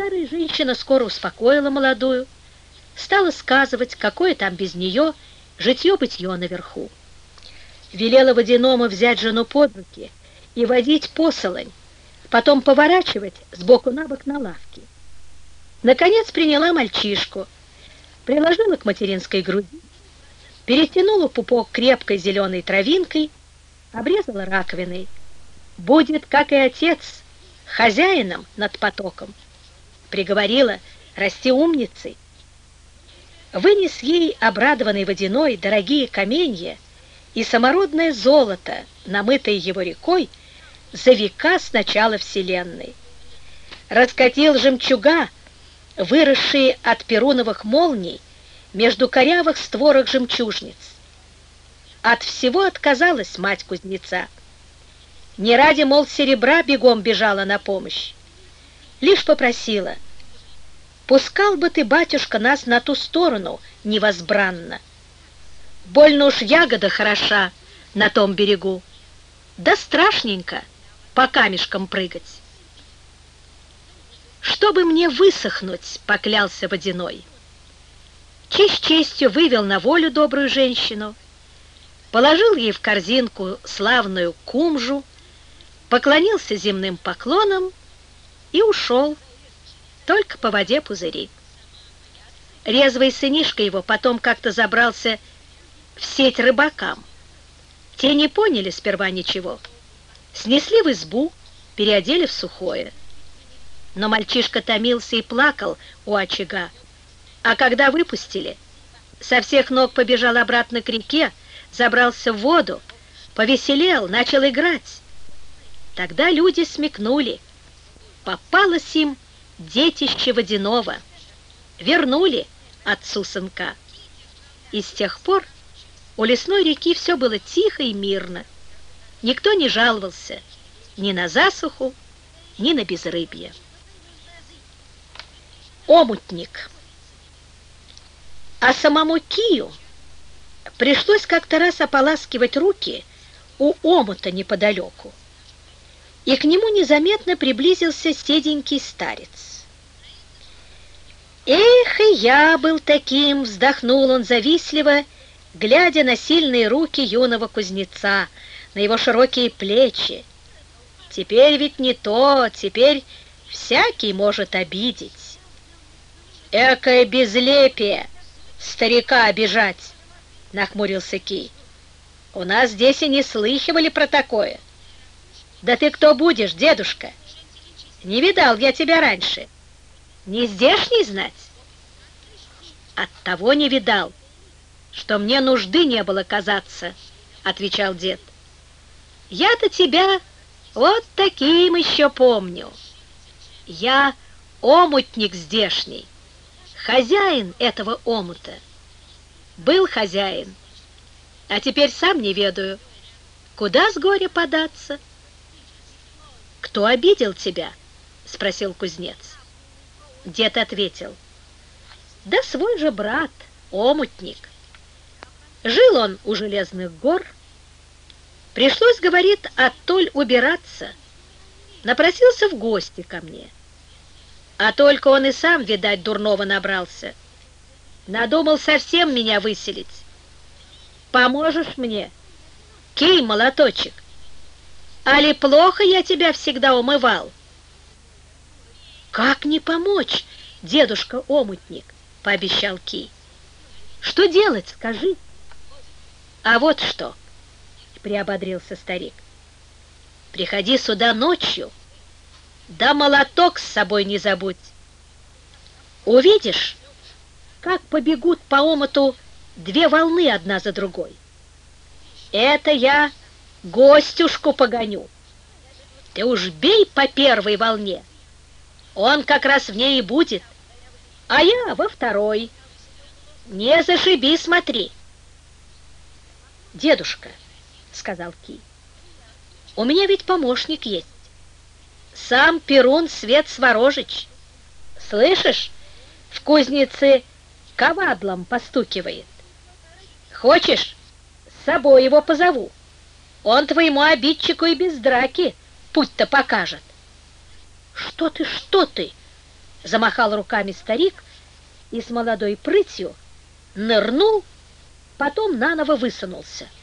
Старая женщина скоро успокоила молодую, стала сказывать, какое там без нее житье-бытье наверху. Велела водяному взять жену под руки и водить посолонь, потом поворачивать сбоку на бок на лавке. Наконец приняла мальчишку, приложила к материнской груди, перетянула пупок крепкой зеленой травинкой, обрезала раковиной. Будет, как и отец, хозяином над потоком. Приговорила: расти умницей. Вынес ей обрадованный водяной дорогие каменья и самородное золото, намытое его рекой за века с начала вселенной. Раскатил жемчуга, выросшие от перуновых молний между корявых створок жемчужниц. От всего отказалась мать кузнеца. Не ради, мол, серебра бегом бежала на помощь. Лишь попросила: пускал бы ты, батюшка, нас на ту сторону невозбранно. Больно уж ягода хороша на том берегу, да страшненько по камешкам прыгать. Чтобы мне высохнуть, поклялся водяной. Честь честью вывел на волю добрую женщину, положил ей в корзинку славную кумжу, поклонился земным поклоном и ушел, только по воде пузыри. Резвый сынишка его потом как-то забрался в сеть рыбакам. Те не поняли сперва ничего, снесли в избу, переодели в сухое. Но мальчишка томился и плакал у очага, а когда выпустили, со всех ног побежал обратно к реке, забрался в воду, повеселел, начал играть. Тогда люди смекнули: попалось им детище водяного, вернули отцу сынка. И с тех пор у лесной реки все было тихо и мирно. Никто не жаловался ни на засуху, ни на безрыбье. Омутник. А самому Кию пришлось как-то раз ополаскивать руки у омута неподалеку, и к нему незаметно приблизился седенький старец. «Эх, и я был таким!» — вздохнул он завистливо, глядя на сильные руки юного кузнеца, на его широкие плечи. «Теперь ведь не то, теперь всякий может обидеть». «Экое безлепие старика обижать!» — нахмурился Кий. «У нас здесь и не слыхивали про такое». «Да ты кто будешь, дедушка? Не видал я тебя раньше. Не здешний знать?» «Оттого не видал, что мне нужды не было казаться», — отвечал дед. «Я-то тебя вот таким еще помню. Я омутник здешний, хозяин этого омута. Был хозяин, а теперь сам не ведаю, куда с горя податься». «Кто обидел тебя?» — спросил кузнец. Дед ответил: «Да свой же брат, омутник. Жил он у железных гор. Пришлось, говорит, оттоль убираться. Напросился в гости ко мне. А только он и сам, видать, дурного набрался. Надумал совсем меня выселить. Поможешь мне, Кий, молоточек? Али плохо я тебя всегда умывал?» «Как не помочь, дедушка-омутник?» — пообещал Кий. «Что делать, скажи?» «А вот что!» — приободрился старик. «Приходи сюда ночью, да молоток с собой не забудь. Увидишь, как побегут по омуту две волны одна за другой. Это я гостюшку погоню. Ты уж бей по первой волне, он как раз в ней и будет, а я во второй. Не зашиби, смотри». «Дедушка, — сказал Кий, — у меня ведь помощник есть. Сам Перун Свет Сворожич. Слышишь, в кузнице ковадлом постукивает. Хочешь, с собой его позову? Он твоему обидчику и без драки путь-то покажет». Что ты, Замахал руками старик и с молодой прытью нырнул, потом наново высунулся.